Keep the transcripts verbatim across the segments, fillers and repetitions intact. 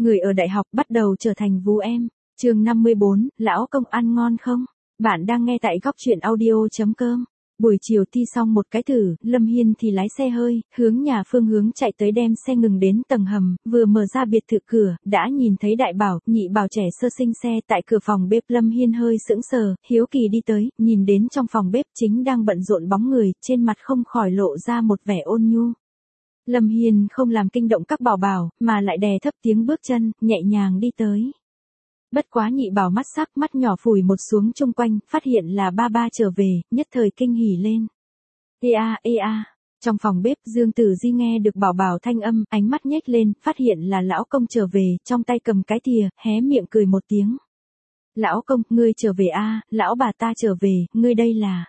Người ở đại học bắt đầu trở thành vú em. Chương năm mươi bốn, lão công ăn ngon không? Bạn đang nghe tại góc truyện audio chấm com. Buổi chiều thi xong một cái thử, Lâm Hiên thì lái xe hơi, hướng nhà phương hướng chạy tới đem xe ngừng đến tầng hầm, vừa mở ra biệt thự cửa, đã nhìn thấy đại bảo, nhị bảo trẻ sơ sinh xe tại cửa phòng bếp. Lâm Hiên hơi sững sờ, hiếu kỳ đi tới, nhìn đến trong phòng bếp chính đang bận rộn bóng người, trên mặt không khỏi lộ ra một vẻ ôn nhu. Lâm Hiên không làm kinh động các bảo bảo, mà lại đè thấp tiếng bước chân, nhẹ nhàng đi tới. Bất quá nhị bảo mắt sắc, mắt nhỏ phủi một xuống chung quanh, phát hiện là ba ba trở về, nhất thời kinh hỉ lên. Ê a, ê a. Trong phòng bếp, Dương Tử Di nghe được bảo bảo thanh âm, ánh mắt nhếch lên, phát hiện là lão công trở về, trong tay cầm cái thìa, hé miệng cười một tiếng. Lão công, ngươi trở về a, lão bà ta trở về, ngươi đây là...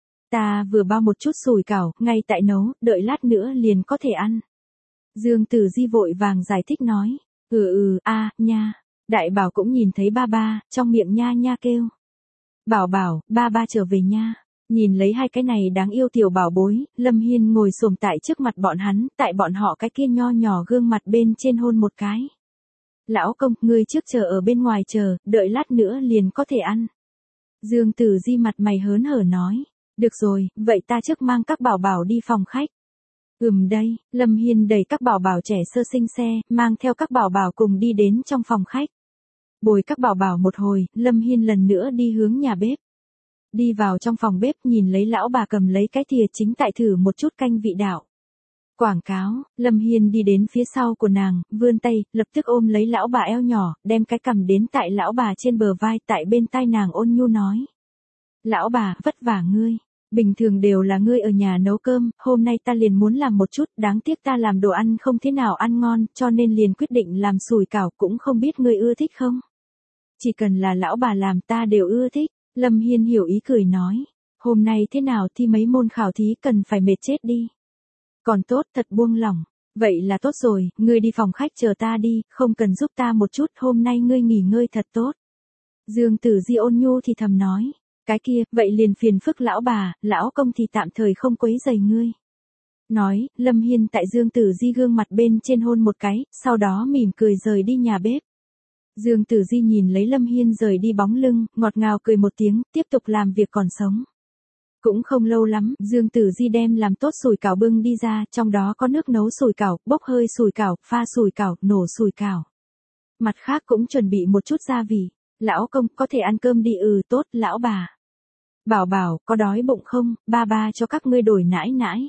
Ta vừa bao một chút sủi cảo, ngay tại nấu, đợi lát nữa liền có thể ăn. Dương Tử Di vội vàng giải thích nói. Ừ ừ, a, nha. Đại bảo cũng nhìn thấy ba ba, trong miệng nha nha kêu. Bảo bảo, ba ba trở về nha. Nhìn lấy hai cái này đáng yêu tiểu bảo bối, Lâm Hiên ngồi xổm tại trước mặt bọn hắn, tại bọn họ cái kia nho nhỏ gương mặt bên trên hôn một cái. Lão công, ngươi trước chờ ở bên ngoài chờ, đợi lát nữa liền có thể ăn. Dương Tử Di mặt mày hớn hở nói. Được rồi, vậy ta trước mang các bảo bảo đi phòng khách. Ừm đây, Lâm Hiên đẩy các bảo bảo trẻ sơ sinh xe, mang theo các bảo bảo cùng đi đến trong phòng khách. Bồi các bảo bảo một hồi, Lâm Hiên lần nữa đi hướng nhà bếp. Đi vào trong phòng bếp nhìn lấy lão bà cầm lấy cái thìa chính tại thử một chút canh vị đạo. Quảng cáo, Lâm Hiên đi đến phía sau của nàng, vươn tay, lập tức ôm lấy lão bà eo nhỏ, đem cái cằm đến tại lão bà trên bờ vai, tại bên tai nàng ôn nhu nói. Lão bà, vất vả ngươi. Bình thường đều là ngươi ở nhà nấu cơm, hôm nay ta liền muốn làm một chút, đáng tiếc ta làm đồ ăn không thế nào ăn ngon, cho nên liền quyết định làm sủi cảo, cũng không biết ngươi ưa thích không? Chỉ cần là lão bà làm ta đều ưa thích. Lâm Hiên hiểu ý cười nói. Hôm nay thế nào thi mấy môn khảo thí cần phải mệt chết đi. Còn tốt, thật buông lỏng. Vậy là tốt rồi, ngươi đi phòng khách chờ ta đi, không cần giúp ta một chút, hôm nay ngươi nghỉ ngơi thật tốt. Dương Tử Di ôn nhu thì thầm nói. Cái kia, vậy liền phiền phức lão bà, lão công thì tạm thời không quấy rầy ngươi. Nói, Lâm Hiên tại Dương Tử Di gương mặt bên trên hôn một cái, sau đó mỉm cười rời đi nhà bếp. Dương Tử Di nhìn lấy Lâm Hiên rời đi bóng lưng, ngọt ngào cười một tiếng, tiếp tục làm việc còn sống. Cũng không lâu lắm, Dương Tử Di đem làm tốt sủi cảo bưng đi ra, trong đó có nước nấu sủi cảo, bốc hơi sủi cảo, pha sủi cảo, nổ sủi cảo. Mặt khác cũng chuẩn bị một chút gia vị. Lão công, có thể ăn cơm đi. Ừ tốt, lão bà. Bảo bảo, có đói bụng không, ba ba cho các ngươi đổi nãi nãi.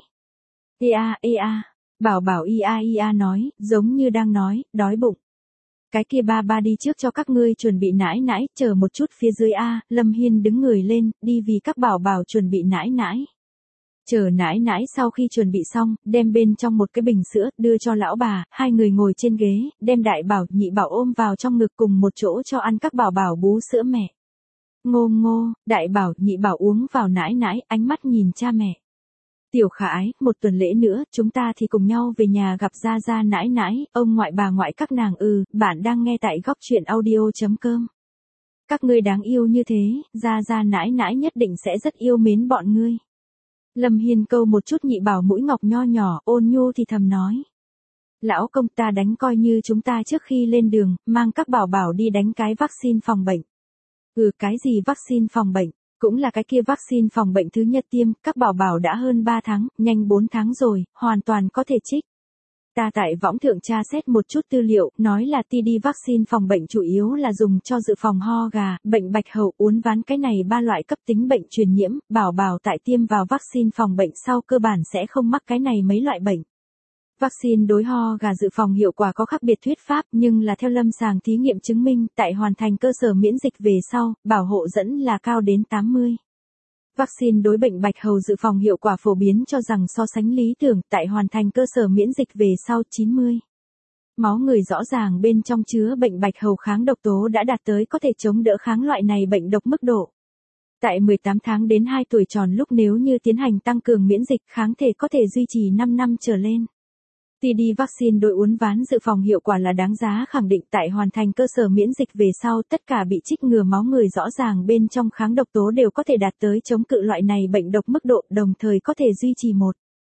Ê a, ê a. Bảo bảo ia ia nói, giống như đang nói, đói bụng. Cái kia ba ba đi trước cho các ngươi chuẩn bị nãi nãi, chờ một chút phía dưới a. Lâm Hiên đứng người lên, đi vì các bảo bảo chuẩn bị nãi nãi. Chờ nãi nãi sau khi chuẩn bị xong, đem bên trong một cái bình sữa, đưa cho lão bà, hai người ngồi trên ghế, đem đại bảo, nhị bảo ôm vào trong ngực cùng một chỗ cho ăn các bảo bảo bú sữa mẹ. Ngô ngô, đại bảo, nhị bảo uống vào nãi nãi, ánh mắt nhìn cha mẹ. Tiểu Khả Ái, một tuần lễ nữa, chúng ta thì cùng nhau về nhà gặp gia gia nãi nãi, ông ngoại bà ngoại các nàng. Ừ, bạn đang nghe tại góc truyện audio chấm com. Các ngươi đáng yêu như thế, gia gia nãi nãi nhất định sẽ rất yêu mến bọn ngươi. Lâm Hiên câu một chút nhị bảo mũi ngọc nho nhỏ, ôn nhu thì thầm nói. Lão công, ta đánh coi như chúng ta trước khi lên đường, mang các bảo bảo đi đánh cái vaccine phòng bệnh. Ừ, cái gì vaccine phòng bệnh? Cũng là cái kia vaccine phòng bệnh thứ nhất tiêm, các bảo bảo đã hơn ba tháng, nhanh bốn tháng rồi, hoàn toàn có thể trích. Ta tại võng thượng tra xét một chút tư liệu, nói là ti đi vaccine phòng bệnh chủ yếu là dùng cho dự phòng ho gà, bệnh bạch hầu, uốn ván, cái này ba loại cấp tính bệnh truyền nhiễm, bảo bảo tại tiêm vào vaccine phòng bệnh sau cơ bản sẽ không mắc cái này mấy loại bệnh. Vaccine đối ho gà dự phòng hiệu quả có khác biệt thuyết pháp, nhưng là theo lâm sàng thí nghiệm chứng minh, tại hoàn thành cơ sở miễn dịch về sau, bảo hộ dẫn là cao đến tám mươi. Vaccine đối bệnh bạch hầu dự phòng hiệu quả phổ biến cho rằng so sánh lý tưởng, tại hoàn thành cơ sở miễn dịch về sau chín mươi. Máu người rõ ràng bên trong chứa bệnh bạch hầu kháng độc tố đã đạt tới có thể chống đỡ kháng loại này bệnh độc mức độ. Tại mười tám tháng đến hai tuổi tròn lúc nếu như tiến hành tăng cường miễn dịch, kháng thể có thể duy trì năm năm trở lên. tê đê vaccine đối uốn ván dự phòng hiệu quả là đáng giá khẳng định, tại hoàn thành cơ sở miễn dịch về sau, tất cả bị trích ngừa máu người rõ ràng bên trong kháng độc tố đều có thể đạt tới chống cự loại này bệnh độc mức độ, đồng thời có thể duy trì một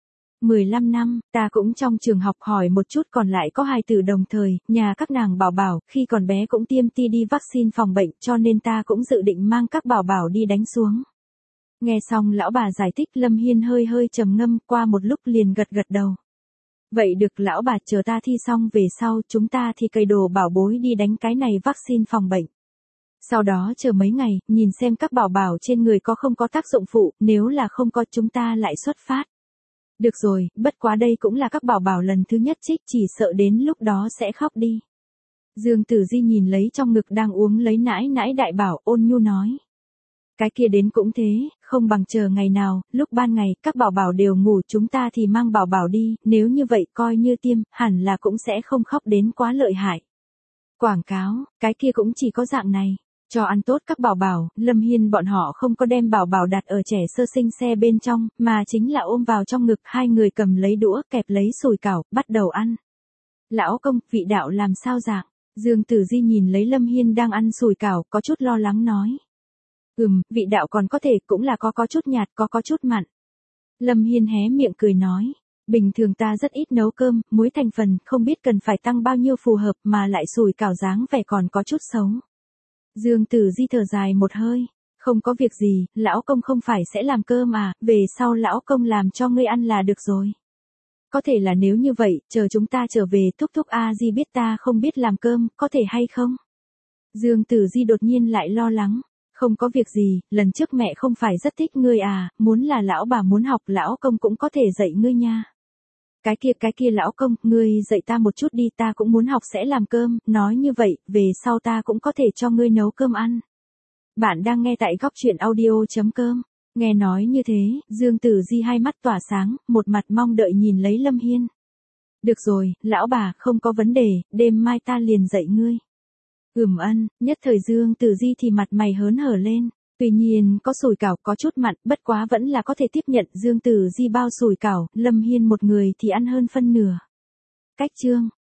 mười lăm năm, ta cũng trong trường học hỏi một chút còn lại có hài tử đồng thời, nhà các nàng bảo bảo, khi còn bé cũng tiêm ti đi vaccine phòng bệnh cho nên ta cũng dự định mang các bảo bảo đi đánh xuống. Nghe xong lão bà giải thích Lâm Hiên hơi hơi trầm ngâm qua một lúc liền gật gật đầu. Vậy được lão bà chờ ta thi xong về sau chúng ta thì cày đồ bảo bối đi đánh cái này vaccine phòng bệnh. Sau đó chờ mấy ngày, nhìn xem các bảo bảo trên người có không có tác dụng phụ, nếu là không có chúng ta lại xuất phát. Được rồi, bất quá đây cũng là các bảo bảo lần thứ nhất trích, chỉ sợ đến lúc đó sẽ khóc đi. Dương Tử Di nhìn lấy trong ngực đang uống lấy nãi nãi đại bảo ôn nhu nói. Cái kia đến cũng thế, không bằng chờ ngày nào, lúc ban ngày các bảo bảo đều ngủ chúng ta thì mang bảo bảo đi, nếu như vậy coi như tiêm, hẳn là cũng sẽ không khóc đến quá lợi hại. Quảng cáo, cái kia cũng chỉ có dạng này. Cho ăn tốt các bảo bảo, Lâm Hiên bọn họ không có đem bảo bảo đặt ở trẻ sơ sinh xe bên trong, mà chính là ôm vào trong ngực hai người cầm lấy đũa kẹp lấy sủi cảo, bắt đầu ăn. Lão công, vị đạo làm sao dạng? Dương Tử Di nhìn lấy Lâm Hiên đang ăn sủi cảo, có chút lo lắng nói. Ừm, vị đạo còn có thể, cũng là có có chút nhạt, có có chút mặn. Lâm Hiên hé miệng cười nói. Bình thường ta rất ít nấu cơm, muối thành phần, không biết cần phải tăng bao nhiêu phù hợp mà lại sủi cảo dáng vẻ còn có chút xấu. Dương Tử Di thở dài một hơi, không có việc gì, lão công không phải sẽ làm cơm à, về sau lão công làm cho ngươi ăn là được rồi. Có thể là nếu như vậy, chờ chúng ta trở về thúc thúc A Di biết ta không biết làm cơm, có thể hay không? Dương Tử Di đột nhiên lại lo lắng, không có việc gì, lần trước mẹ không phải rất thích ngươi à, muốn là lão bà muốn học lão công cũng có thể dạy ngươi nha. Cái kia cái kia lão công, ngươi dạy ta một chút đi, ta cũng muốn học sẽ làm cơm, nói như vậy, về sau ta cũng có thể cho ngươi nấu cơm ăn. Bạn đang nghe tại góc truyện audio.com, nghe nói như thế, Dương Tử Di hai mắt tỏa sáng, một mặt mong đợi nhìn lấy Lâm Hiên. Được rồi, lão bà, không có vấn đề, đêm mai ta liền dạy ngươi. Ừm ân, nhất thời Dương Tử Di thì mặt mày hớn hở lên. Tuy nhiên, có sủi cảo có chút mặn, bất quá vẫn là có thể tiếp nhận Dương Tử Di bao sủi cảo, Lâm Hiên một người thì ăn hơn phân nửa. Cách chương